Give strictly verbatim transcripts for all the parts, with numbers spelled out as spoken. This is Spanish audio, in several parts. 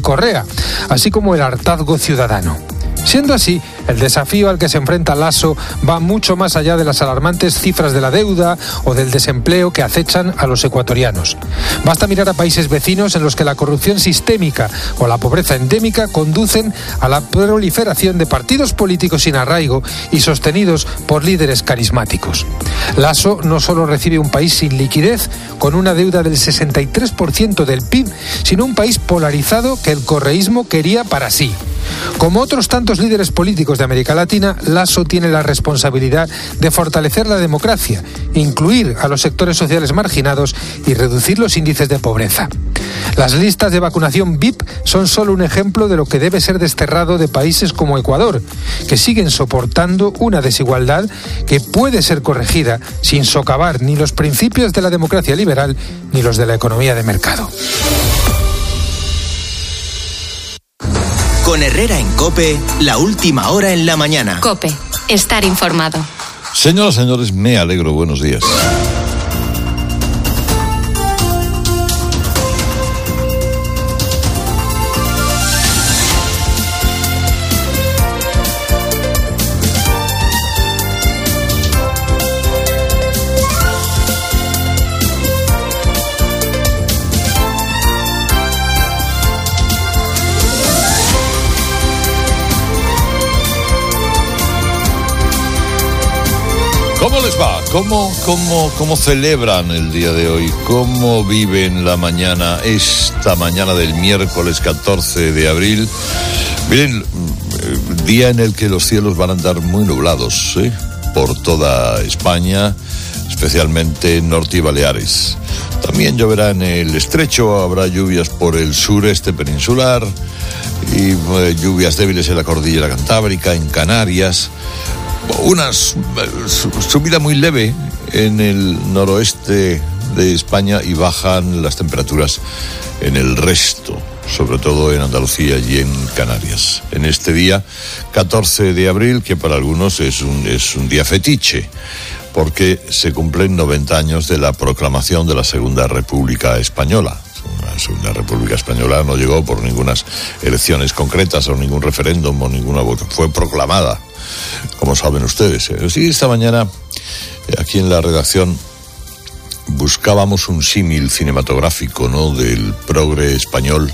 Correa, así como el hartazgo ciudadano. Siendo así, el desafío al que se enfrenta Lasso va mucho más allá de las alarmantes cifras de la deuda o del desempleo que acechan a los ecuatorianos. Basta mirar a países vecinos en los que la corrupción sistémica o la pobreza endémica conducen a la proliferación de partidos políticos sin arraigo y sostenidos por líderes carismáticos. Lasso no solo recibe un país sin liquidez, con una deuda del sesenta y tres por ciento del P I B, sino un país polarizado que el correísmo quería para sí. Como otros tantos líderes políticos de América Latina, Lasso tiene la responsabilidad de fortalecer la democracia, incluir a los sectores sociales marginados y reducir los índices de pobreza. Las listas de vacunación V I P son solo un ejemplo de lo que debe ser desterrado de países como Ecuador, que siguen soportando una desigualdad que puede ser corregida sin socavar ni los principios de la democracia liberal ni los de la economía de mercado. Con Herrera en COPE, la última hora en la mañana. COPE, estar informado. Señoras y señores, me alegro, buenos días. ¿Cómo les va? ¿Cómo, cómo, ¿Cómo celebran el día de hoy? ¿Cómo viven la mañana, esta mañana del miércoles catorce de abril? Miren, día en el que los cielos van a andar muy nublados, ¿eh? Por toda España, especialmente Norte y Baleares. También lloverá en el estrecho, habrá lluvias por el sureste peninsular y eh, lluvias débiles en la cordillera cantábrica, en Canarias. Una subida muy leve en el noroeste de España y bajan las temperaturas en el resto, sobre todo en Andalucía y en Canarias. En este día, catorce de abril, que para algunos es un, es un día fetiche, porque se cumplen noventa años de la proclamación de la Segunda República Española. La Segunda República Española no llegó por ninguna elecciones concretas o ningún referéndum o ninguna voto, fue proclamada, como saben ustedes. Sí, esta mañana aquí en la redacción buscábamos un símil cinematográfico, ¿no?, del progre español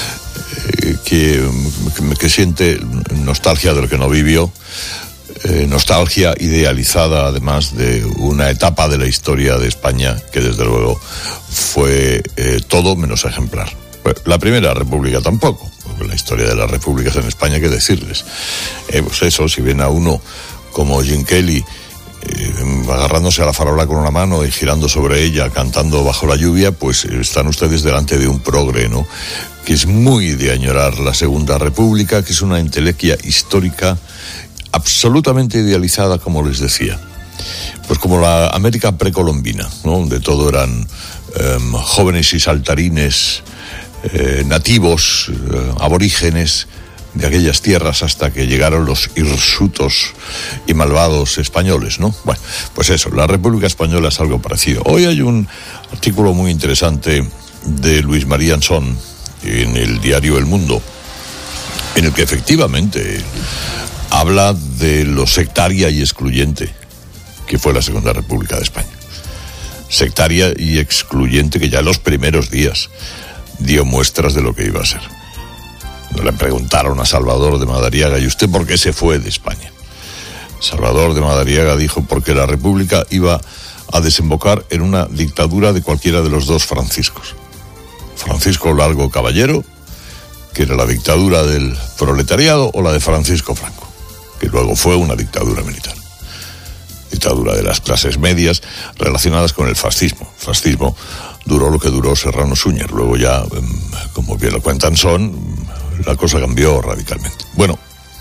eh, que, que siente nostalgia de lo que no vivió, eh, nostalgia idealizada además de una etapa de la historia de España que desde luego fue eh, todo menos ejemplar. La Primera República tampoco, porque la historia de las repúblicas en España, qué decirles. Eh, pues eso, si ven a uno como Jim Kelly eh, agarrándose a la farola con una mano y girando sobre ella, cantando bajo la lluvia, pues están ustedes delante de un progre, ¿no?, que es muy de añorar la Segunda República, que es una entelequia histórica absolutamente idealizada, como les decía. Pues como la América precolombina, ¿no?, donde todo eran eh, jóvenes y saltarines, Eh, nativos, eh, aborígenes de aquellas tierras hasta que llegaron los hirsutos y malvados españoles, ¿no? Bueno, pues eso, la República Española es algo parecido. Hoy hay un artículo muy interesante de Luis María Ansón en el diario El Mundo, en el que efectivamente habla de lo sectaria y excluyente que fue la Segunda República de España. Sectaria y excluyente que ya en los primeros días dio muestras de lo que iba a ser. Le preguntaron a Salvador de Madariaga: ¿y usted por qué se fue de España? Salvador de Madariaga dijo: porque la República iba a desembocar en una dictadura de cualquiera de los dos Franciscos. Francisco Largo Caballero, que era la dictadura del proletariado, o la de Francisco Franco, que luego fue una dictadura militar. Dictadura de las clases medias relacionadas con el fascismo. Fascismo duró lo que duró Serrano Súñer. Luego ya, como bien lo cuentan Son, la cosa cambió radicalmente. Bueno,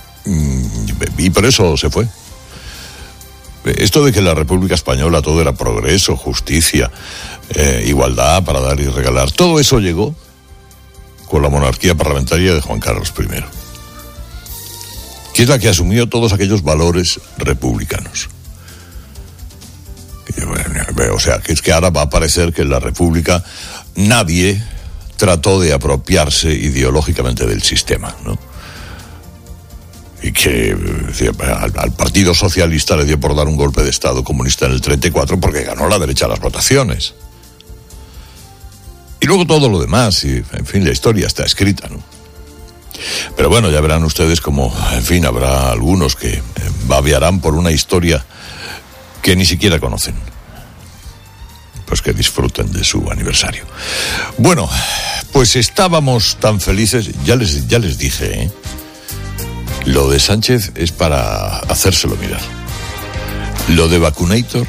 y por eso se fue. Esto de que la República Española todo era progreso, justicia, eh, igualdad para dar y regalar, todo eso llegó con la monarquía parlamentaria de Juan Carlos primero, que es la que asumió todos aquellos valores republicanos. O sea, que es que ahora va a parecer que en la República nadie trató de apropiarse ideológicamente del sistema, ¿no? Y que al, al Partido Socialista le dio por dar un golpe de Estado comunista en el treinta y cuatro porque ganó la derecha las votaciones. Y luego todo lo demás, y en fin, la historia está escrita, ¿no? Pero bueno, ya verán ustedes como, en fin, habrá algunos que babearán por una historia que ni siquiera conocen. Pues que disfruten de su aniversario. Bueno, pues estábamos tan felices, ya les, ya les dije, ¿eh? Lo de Sánchez es para hacérselo mirar. Lo de Vacunator,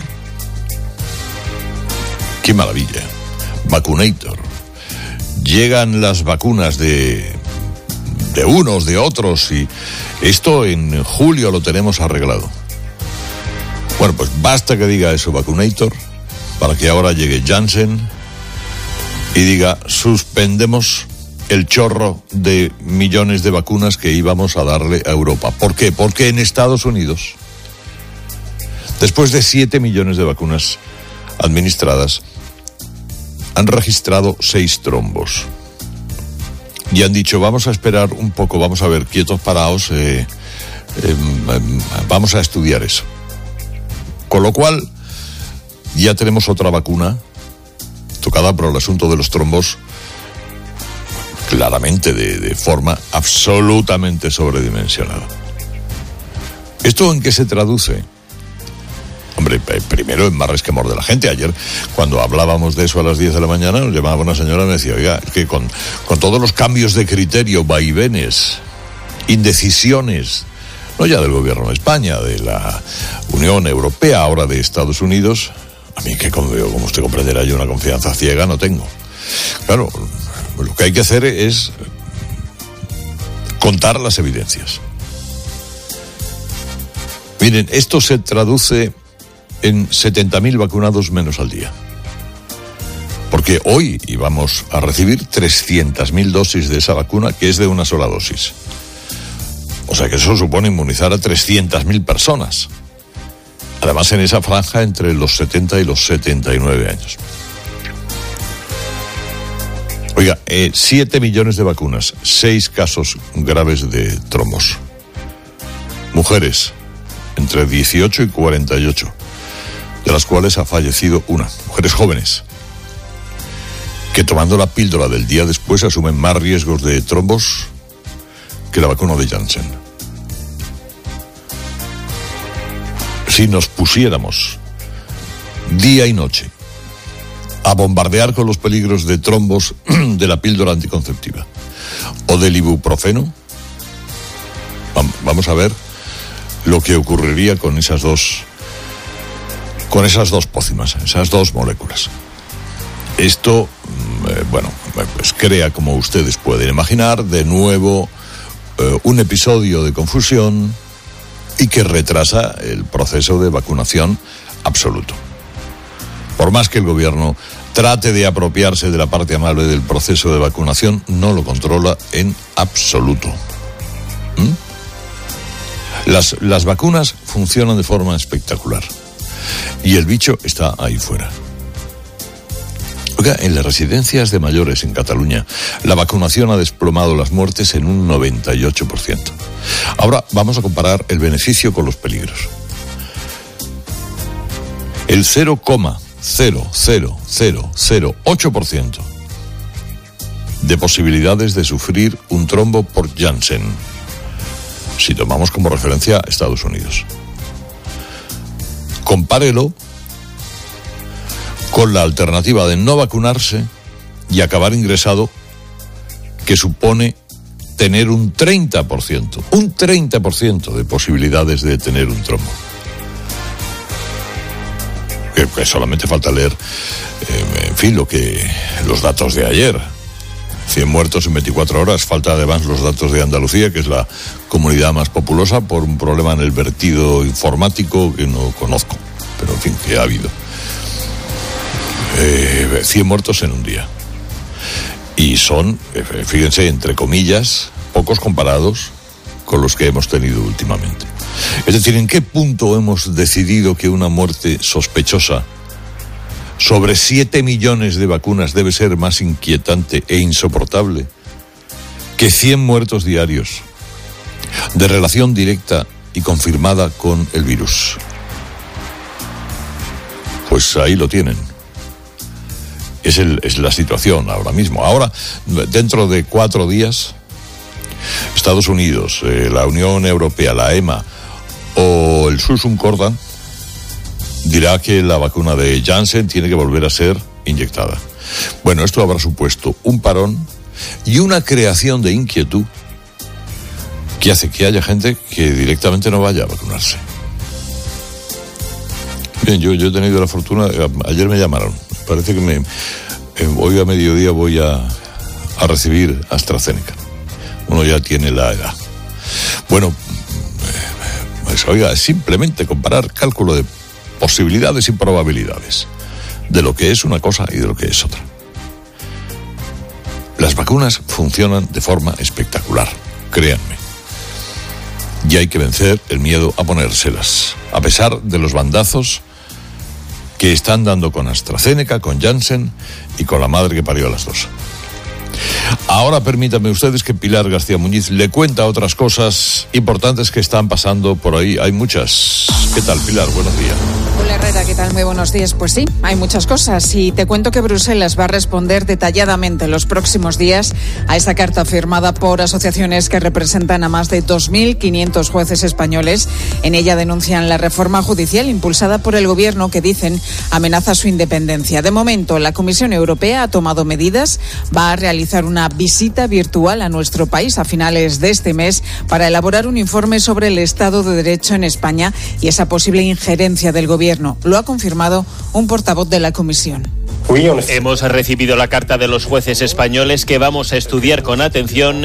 qué maravilla. Vacunator. Llegan las vacunas de, de unos, de otros, y esto en julio lo tenemos arreglado. Bueno, pues basta que diga eso Vacunator para que ahora llegue Janssen y diga suspendemos el chorro de millones de vacunas que íbamos a darle a Europa. ¿Por qué? Porque en Estados Unidos, después de siete millones de vacunas administradas, han registrado seis trombos. Y han dicho, vamos a esperar un poco, vamos a ver, quietos, paraos, eh, eh, eh, vamos a estudiar eso. Con lo cual, ya tenemos otra vacuna tocada por el asunto de los trombos, claramente de, de forma absolutamente sobredimensionada. ¿Esto en qué se traduce? Hombre, primero en más resquemor de la gente. Ayer, cuando hablábamos de eso a las diez de la mañana, nos llamaba una señora y me decía, oiga, es que con, con todos los cambios de criterio, vaivenes, indecisiones, no ya del gobierno de España, de la Unión Europea, ahora de Estados Unidos, a mí que, como usted comprenderá, yo una confianza ciega no tengo. Claro, lo que hay que hacer es contar las evidencias. Miren, esto se traduce en setenta mil vacunados menos al día. Porque hoy íbamos a recibir trescientas mil dosis de esa vacuna, que es de una sola dosis. O sea que eso supone inmunizar a trescientas mil personas. Además, en esa franja entre los setenta y los setenta y nueve años. Oiga, eh, siete millones de vacunas, seis casos graves de trombos. Mujeres entre dieciocho y cuarenta y ocho, de las cuales ha fallecido una. Mujeres jóvenes, que tomando la píldora del día después asumen más riesgos de trombos que la vacuna de Janssen. Si nos pusiéramos día y noche a bombardear con los peligros de trombos de la píldora anticonceptiva o del ibuprofeno, vamos a ver lo que ocurriría con esas dos con esas dos pócimas, esas dos moléculas. Esto, eh, bueno, pues crea, como ustedes pueden imaginar, de nuevo eh, un episodio de confusión y que retrasa el proceso de vacunación absoluto. Por más que el gobierno trate de apropiarse de la parte amable del proceso de vacunación, no lo controla en absoluto. ¿Mm? Las, las vacunas funcionan de forma espectacular y el bicho está ahí fuera. Oiga, en las residencias de mayores en Cataluña, la vacunación ha desplomado las muertes en un noventa y ocho por ciento. Ahora vamos a comparar el beneficio con los peligros. El cero coma cero cero cero cero ocho por ciento de posibilidades de sufrir un trombo por Janssen, si tomamos como referencia a Estados Unidos. Compárelo con la alternativa de no vacunarse y acabar ingresado, que supone tener un treinta por ciento, un treinta por ciento de posibilidades de tener un trombo. Que, que solamente falta leer, eh, en fin, lo que los datos de ayer. cien muertos en veinticuatro horas. Falta además los datos de Andalucía, que es la comunidad más populosa, por un problema en el vertido informático que no conozco, pero en fin, que ha habido. Eh, cien muertos en un día. Y son, eh, fíjense, entre comillas, pocos comparados con los que hemos tenido últimamente. Es decir, ¿en qué punto hemos decidido que una muerte sospechosa sobre siete millones de vacunas debe ser más inquietante e insoportable que cien muertos diarios de relación directa y confirmada con el virus. Pues ahí lo tienen. Es, el, es la situación ahora mismo. Ahora, dentro de cuatro días, Estados Unidos, eh, la Unión Europea, la E M A o el Susun Cordan dirá que la vacuna de Janssen tiene que volver a ser inyectada. Bueno, esto habrá supuesto un parón y una creación de inquietud que hace que haya gente que directamente no vaya a vacunarse. Bien, yo, yo he tenido la fortuna, ayer me llamaron, parece que me, eh, hoy a mediodía voy a, a recibir AstraZeneca. Uno ya tiene la edad. Bueno, pues oiga, es simplemente comparar cálculo de posibilidades y probabilidades de lo que es una cosa y de lo que es otra. Las vacunas funcionan de forma espectacular, créanme. Y hay que vencer el miedo a ponérselas, a pesar de los bandazos que están dando con AstraZeneca, con Janssen y con la madre que parió a las dos. Ahora permítanme ustedes que Pilar García Muñiz le cuenta otras cosas importantes que están pasando por ahí. Hay muchas. ¿Qué tal, Pilar? Buenos días. Hola, Herrera, ¿qué tal? Muy buenos días. Pues sí, hay muchas cosas y te cuento que Bruselas va a responder detalladamente en los próximos días a esa carta firmada por asociaciones que representan a más de dos mil quinientos jueces españoles. En ella denuncian la reforma judicial impulsada por el gobierno que dicen amenaza su independencia. De momento, la Comisión Europea ha tomado medidas, va a realizar una visita virtual a nuestro país a finales de este mes para elaborar un informe sobre el Estado de Derecho en España y esa posible injerencia del gobierno. Lo ha confirmado un portavoz de la Comisión. Hemos recibido la carta de los jueces españoles que vamos a estudiar con atención